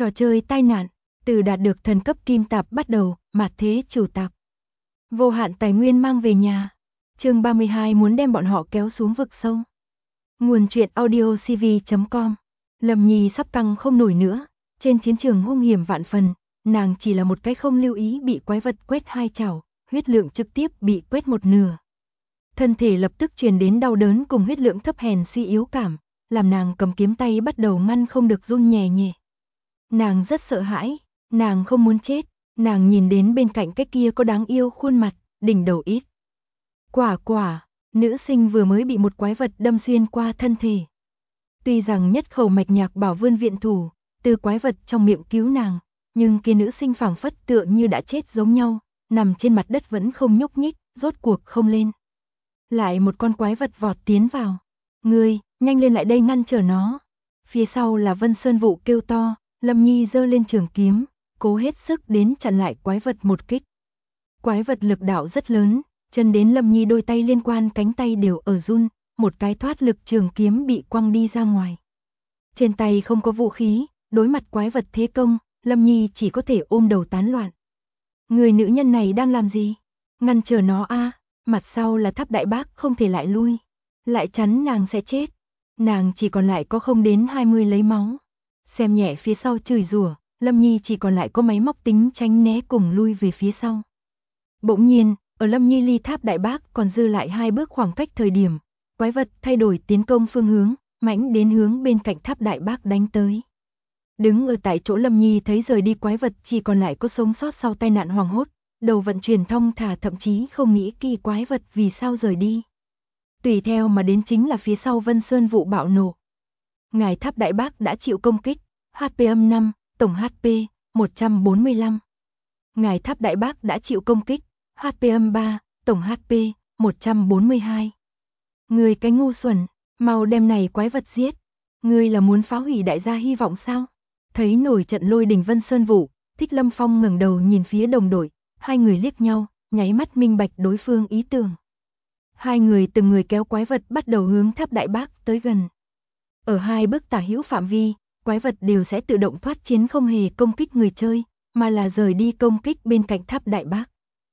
Trò chơi tai nạn, từ đạt được thần cấp kim tạp bắt đầu, mạt thế chủ tạp. Vô hạn tài nguyên mang về nhà. Chương 32 muốn đem bọn họ kéo xuống vực sâu. Nguồn truyện audio cv.com. Lâm Nhi sắp căng không nổi nữa, trên chiến trường hung hiểm vạn phần, nàng chỉ là một cái không lưu ý bị quái vật quét hai chảo, huyết lượng trực tiếp bị quét một nửa. Thân thể lập tức truyền đến đau đớn cùng huyết lượng thấp hèn suy yếu cảm, làm nàng cầm kiếm tay bắt đầu ngăn không được run nhẹ nhẹ. Nàng rất sợ hãi, nàng không muốn chết, nàng nhìn đến bên cạnh cái kia có đáng yêu khuôn mặt, đỉnh đầu ít. Quả, nữ sinh vừa mới bị một quái vật đâm xuyên qua thân thể. Tuy rằng nhất khẩu mạch nhạc bảo vươn viện thủ, từ quái vật trong miệng cứu nàng, nhưng kia nữ sinh phảng phất tựa như đã chết giống nhau, nằm trên mặt đất vẫn không nhúc nhích, rốt cuộc không lên. Lại một con quái vật vọt tiến vào. Ngươi, nhanh lên lại đây ngăn trở nó. Phía sau là Vân Sơn Vũ kêu to, Lâm Nhi giơ lên trường kiếm, cố hết sức đến chặn lại quái vật một kích. Quái vật lực đạo rất lớn, chân đến Lâm Nhi đôi tay liên quan cánh tay đều ở run, một cái thoát lực trường kiếm bị quăng đi ra ngoài. Trên tay không có vũ khí, đối mặt quái vật thế công, Lâm Nhi chỉ có thể ôm đầu tán loạn. Người nữ nhân này đang làm gì? Ngăn trở nó a, mặt sau là Tháp Đại Bác không thể lại lui. Lại chắn nàng sẽ chết. Nàng chỉ còn lại có không đến 20 lấy máu. Xem nhẹ phía sau chửi rủa, Lâm Nhi chỉ còn lại có máy móc tính tránh né cùng lui về phía sau. Bỗng nhiên, ở Lâm Nhi ly Tháp Đại Bác còn dư lại 2 bước khoảng cách thời điểm, quái vật thay đổi tiến công phương hướng, mãnh đến hướng bên cạnh Tháp Đại Bác đánh tới. Đứng ở tại chỗ Lâm Nhi thấy rời đi quái vật chỉ còn lại có sống sót sau tai nạn hoảng hốt, đầu vận chuyển thong thả thậm chí không nghĩ kỳ quái vật vì sao rời đi. Tùy theo mà đến chính là phía sau Vân Sơn Vũ bạo nổ. Ngài Tháp Đại Bác đã chịu công kích, HP âm 5, tổng HP 145. Ngài Tháp Đại Bác đã chịu công kích, HP âm 3, tổng HP 142. Người cái ngu xuẩn, mau đem này quái vật giết. Ngươi là muốn phá hủy đại gia hy vọng sao? Thấy nổi trận lôi đình Vân Sơn Vũ, Thích Lâm Phong ngẩng đầu nhìn phía đồng đội, hai người liếc nhau, nháy mắt minh bạch đối phương ý tưởng. Hai người từng người kéo quái vật bắt đầu hướng Tháp Đại Bác tới gần. Ở 2 bước tả hữu phạm vi, quái vật đều sẽ tự động thoát chiến không hề công kích người chơi, mà là rời đi công kích bên cạnh Tháp Đại Bác.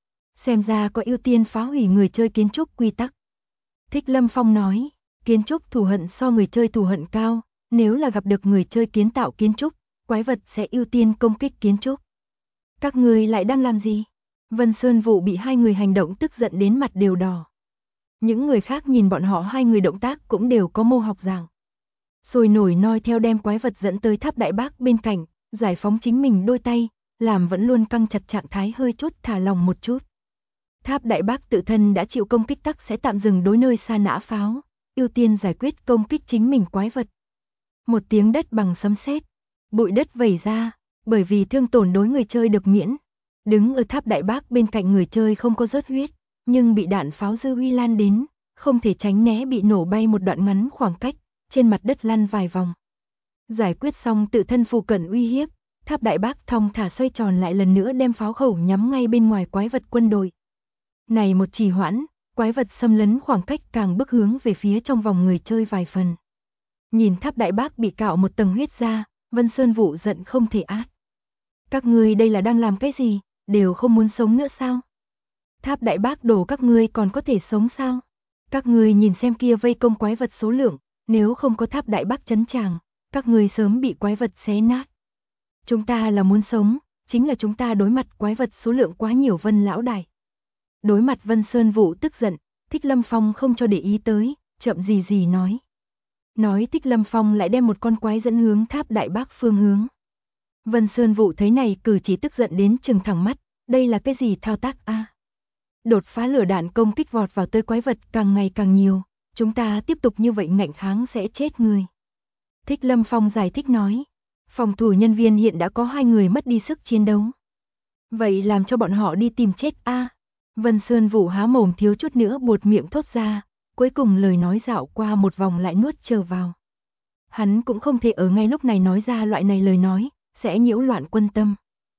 Xem ra có ưu tiên phá hủy người chơi kiến trúc quy tắc. Thích Lâm Phong nói, kiến trúc thù hận so người chơi thù hận cao, nếu là gặp được người chơi kiến tạo kiến trúc, quái vật sẽ ưu tiên công kích kiến trúc. Các người lại đang làm gì? Vân Sơn Vũ bị hai người hành động tức giận đến mặt đều đỏ. Những người khác nhìn bọn họ hai người động tác cũng đều có mô học dạng. Sôi nổi noi theo đem quái vật dẫn tới Tháp Đại Bác bên cạnh, giải phóng chính mình đôi tay, làm vẫn luôn căng chặt trạng thái hơi chút thả lòng một chút. Tháp Đại Bác tự thân đã chịu công kích tắc sẽ tạm dừng đối nơi xa nã pháo, ưu tiên giải quyết công kích chính mình quái vật. Một tiếng đất bằng sấm sét, bụi đất vẩy ra, bởi vì thương tổn đối người chơi được miễn. Đứng ở Tháp Đại Bác bên cạnh người chơi không có rớt huyết, nhưng bị đạn pháo dư uy lan đến, không thể tránh né bị nổ bay một đoạn ngắn khoảng cách, trên mặt đất lăn vài vòng. Giải quyết xong tự thân phụ cận uy hiếp, Tháp Đại Bác thong thả xoay tròn lại lần nữa đem pháo khẩu nhắm ngay bên ngoài quái vật quân đội. Này một trì hoãn, quái vật xâm lấn khoảng cách càng bước hướng về phía trong vòng người chơi vài phần. Nhìn Tháp Đại Bác bị cạo một tầng huyết ra, Vân Sơn Vũ giận không thể át. Các ngươi đây là đang làm cái gì, đều không muốn sống nữa sao? Tháp Đại Bác đổ các ngươi còn có thể sống sao? Các ngươi nhìn xem kia vây công quái vật số lượng, nếu không có Tháp Đại Bác trấn tràng, các ngươi sớm bị quái vật xé nát. Chúng ta là muốn sống, chính là chúng ta đối mặt quái vật số lượng quá nhiều Vân lão đại. Đối mặt Vân Sơn Vũ tức giận, Thích Lâm Phong không cho để ý tới, chậm gì nói. Nói Thích Lâm Phong lại đem một con quái dẫn hướng Tháp Đại Bác phương hướng. Vân Sơn Vũ thấy này cử chỉ tức giận đến trừng thẳng mắt, đây là cái gì thao tác a? Đột phá lửa đạn công kích vọt vào tới quái vật càng ngày càng nhiều, chúng ta tiếp tục như vậy ngạnh kháng sẽ chết người. Thích Lâm Phong giải thích nói, phòng thủ nhân viên hiện đã có 2 người mất đi sức chiến đấu. Vậy làm cho bọn họ đi tìm chết a? Vân Sơn Vũ há mồm thiếu chút nữa buột miệng thốt ra, cuối cùng lời nói dạo qua một vòng lại nuốt trở vào. Hắn cũng không thể ở ngay lúc này nói ra loại này lời nói, sẽ nhiễu loạn quân tâm.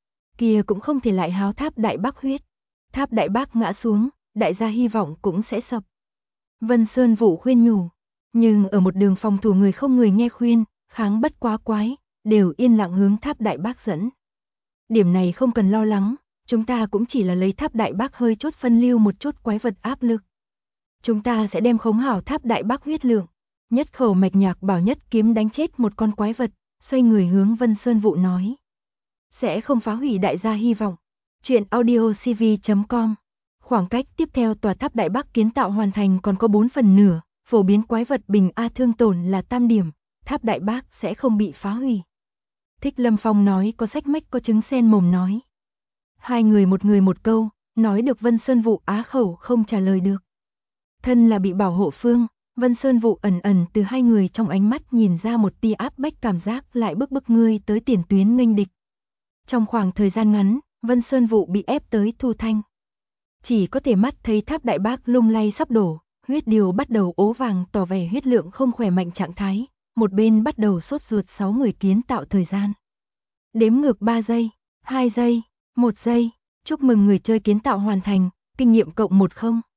Kia cũng không thể lại háo Tháp Đại Bác huyết. Tháp Đại Bác ngã xuống, đại gia hy vọng cũng sẽ sập. Vân Sơn Vũ khuyên nhủ, nhưng ở một đường phòng thủ người không người nghe khuyên, kháng bất quá quái, đều yên lặng hướng tháp Đại Bác dẫn. Điểm này không cần lo lắng, chúng ta cũng chỉ là lấy tháp Đại Bác hơi chốt phân lưu một chút quái vật áp lực. Chúng ta sẽ đem khống hảo tháp Đại Bác huyết lượng. Nhất Khẩu mạch nhạc bảo nhất kiếm đánh chết một con quái vật, xoay người hướng Vân Sơn Vũ nói. Sẽ không phá hủy đại gia hy vọng. Chuyện audiocv.com. Khoảng cách tiếp theo tòa tháp Đại Bác kiến tạo hoàn thành còn có 4 phần nửa, phổ biến quái vật bình A thương tổn là tam điểm, tháp Đại Bác sẽ không bị phá hủy. Thích Lâm Phong nói có sách mách có chứng sen mồm nói. Hai người một câu, nói được Vân Sơn Vũ á khẩu không trả lời được. Thân là bị bảo hộ phương, Vân Sơn Vũ ẩn từ hai người trong ánh mắt nhìn ra một tia áp bách cảm giác lại bức ngươi tới tiền tuyến nghênh địch. Trong khoảng thời gian ngắn, Vân Sơn Vũ bị ép tới thu thanh. Chỉ có thể mắt thấy tháp Đại Bác lung lay sắp đổ, huyết điều bắt đầu ố vàng tỏ vẻ huyết lượng không khỏe mạnh trạng thái, một bên bắt đầu sốt ruột 6 người kiến tạo thời gian. Đếm ngược 3 giây, 2 giây, 1 giây, chúc mừng người chơi kiến tạo hoàn thành, kinh nghiệm cộng 10.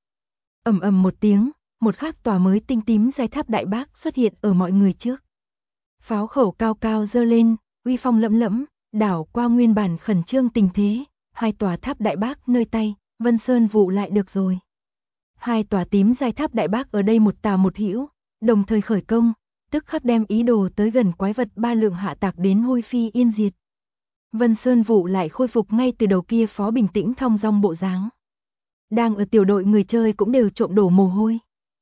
Ầm một tiếng, một khác tòa mới tinh tím giai tháp Đại Bác xuất hiện ở mọi người trước. Pháo khẩu cao cao giơ lên, uy phong lẫm lẫm, đảo qua nguyên bản khẩn trương tình thế, hai tòa tháp Đại Bác nơi tay, Vân Sơn Vũ lại được rồi. Hai tòa tím giai tháp Đại Bác ở đây một tà một hữu, đồng thời khởi công, tức khắc đem ý đồ tới gần quái vật 3 lượng hạ tạc đến hôi phi yên diệt. Vân Sơn Vũ lại khôi phục ngay từ đầu kia phó bình tĩnh thong dong bộ dáng. Đang ở tiểu đội người chơi cũng đều trộm đổ mồ hôi.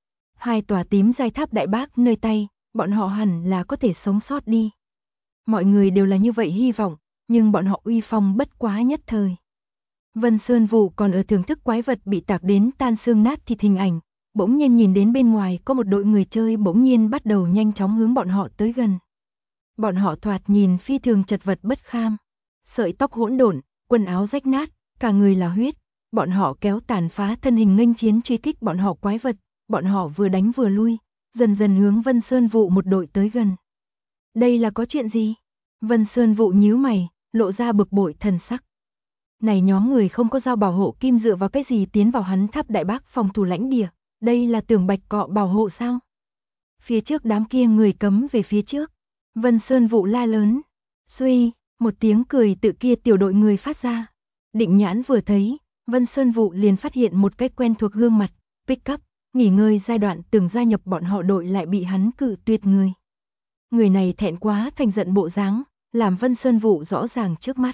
Hai tòa tím giai tháp Đại Bác nơi tay, bọn họ hẳn là có thể sống sót đi. Mọi người đều là như vậy hy vọng, nhưng bọn họ uy phong bất quá nhất thời. Vân Sơn Vũ còn ở thưởng thức quái vật bị tạc đến tan xương nát thịt hình ảnh, bỗng nhiên nhìn đến bên ngoài có một đội người chơi bỗng nhiên bắt đầu nhanh chóng hướng bọn họ tới gần. Bọn họ thoạt nhìn phi thường chật vật bất kham, sợi tóc hỗn độn, quần áo rách nát, cả người là huyết. Bọn họ kéo tàn phá thân hình nghênh chiến truy kích bọn họ quái vật, bọn họ vừa đánh vừa lui, dần dần hướng Vân Sơn Vũ một đội tới gần. Đây là có chuyện gì? Vân Sơn Vũ nhíu mày, lộ ra bực bội thần sắc. Này nhóm người không có dao bảo hộ kim dựa vào cái gì tiến vào hắn tháp Đại Bác phòng thủ lãnh địa, đây là tưởng bạch cọ bảo hộ sao? Phía trước đám kia người cấm về phía trước. Vân Sơn Vũ la lớn. Suy, một tiếng cười tự kia tiểu đội người phát ra. Định nhãn vừa thấy, Vân Sơn Vũ liền phát hiện một cái quen thuộc gương mặt, Pickup, nghỉ ngơi giai đoạn từng gia nhập bọn họ đội lại bị hắn cự tuyệt người. Người này thẹn quá thành giận bộ dáng, làm Vân Sơn Vũ rõ ràng trước mắt.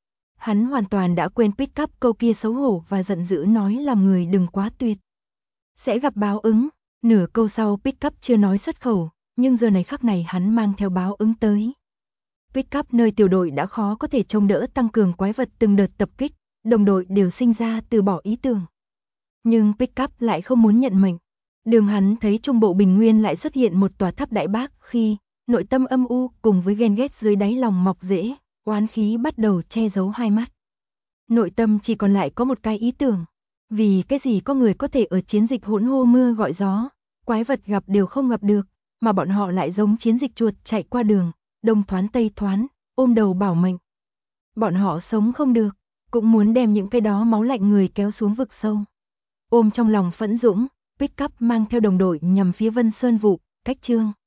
Hắn hoàn toàn đã quên Pickup câu kia xấu hổ và giận dữ nói làm người đừng quá tuyệt. Sẽ gặp báo ứng, nửa câu sau Pickup chưa nói xuất khẩu, nhưng giờ này khắc này hắn mang theo báo ứng tới. Pickup nơi tiểu đội đã khó có thể trông đỡ tăng cường quái vật từng đợt tập kích, đồng đội đều sinh ra từ bỏ ý tưởng. Nhưng Pickup lại không muốn nhận mệnh. Đường hắn thấy trung bộ bình nguyên lại xuất hiện một tòa tháp Đại Bác khi nội tâm âm u cùng với ghen ghét dưới đáy lòng mọc rễ, oán khí bắt đầu che giấu hai mắt. Nội tâm chỉ còn lại có một cái ý tưởng. Vì cái gì có người có thể ở chiến dịch hỗn hô mưa gọi gió, quái vật gặp đều không gặp được, mà bọn họ lại giống chiến dịch chuột chạy qua đường, đông thoán tây thoán, ôm đầu bảo mệnh. Bọn họ sống không được, cũng muốn đem những cái đó máu lạnh người kéo xuống vực sâu. Ôm trong lòng phẫn dũng, Pickup mang theo đồng đội nhằm phía Vân Sơn Vũ, cách chương.